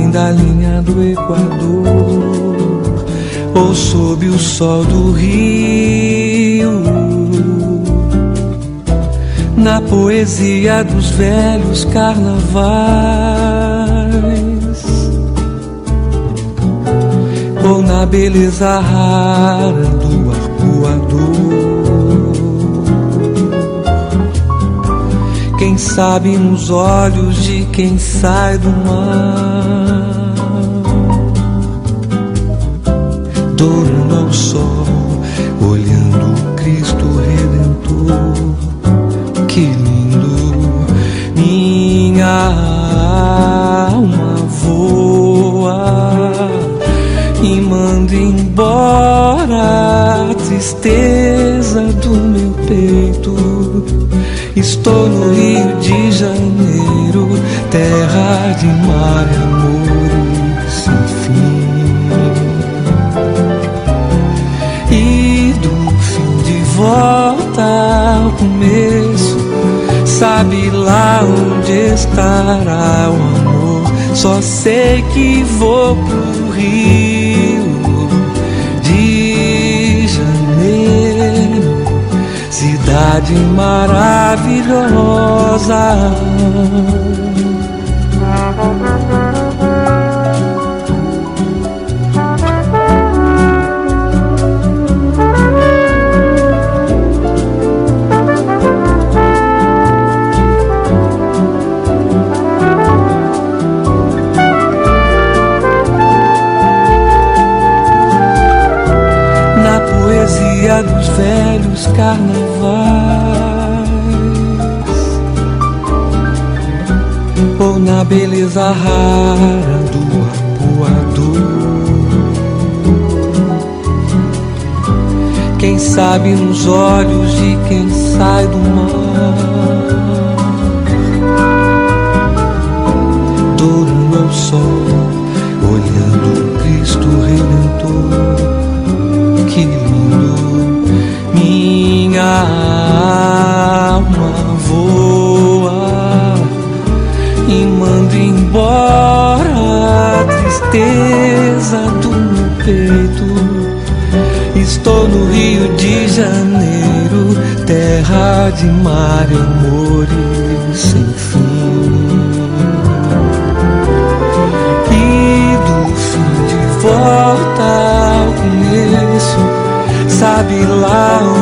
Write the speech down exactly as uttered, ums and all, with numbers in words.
além da linha do Equador, ou sob o sol do rio, na poesia dos velhos carnavais, ou na beleza rara do arpoador. Quem sabe nos olhos de quem sai do mar, dourando ao sol, olhando o Cristo Redentor. Que lindo, minha alma voa e manda embora a tristeza do meu peito. Estou no Rio de Janeiro, terra de mar e amor sem fim. E do fim de volta ao começo, sabe lá onde estará o amor. Só sei que vou pro Rio de Janeiro, cidade maravilhosa. Na poesia dos velhos carnavais, ou na beleza rara do arpoador. Quem sabe nos olhos de quem sai do mar, dourando ao sol, olhando o Cristo Redentor. Que lindo, minha alma voa e manda embora a tristeza do meu peito. Estou no Rio de Janeiro, terra de mar e amores sem fim. E do fim de volta ao começo, sabe lá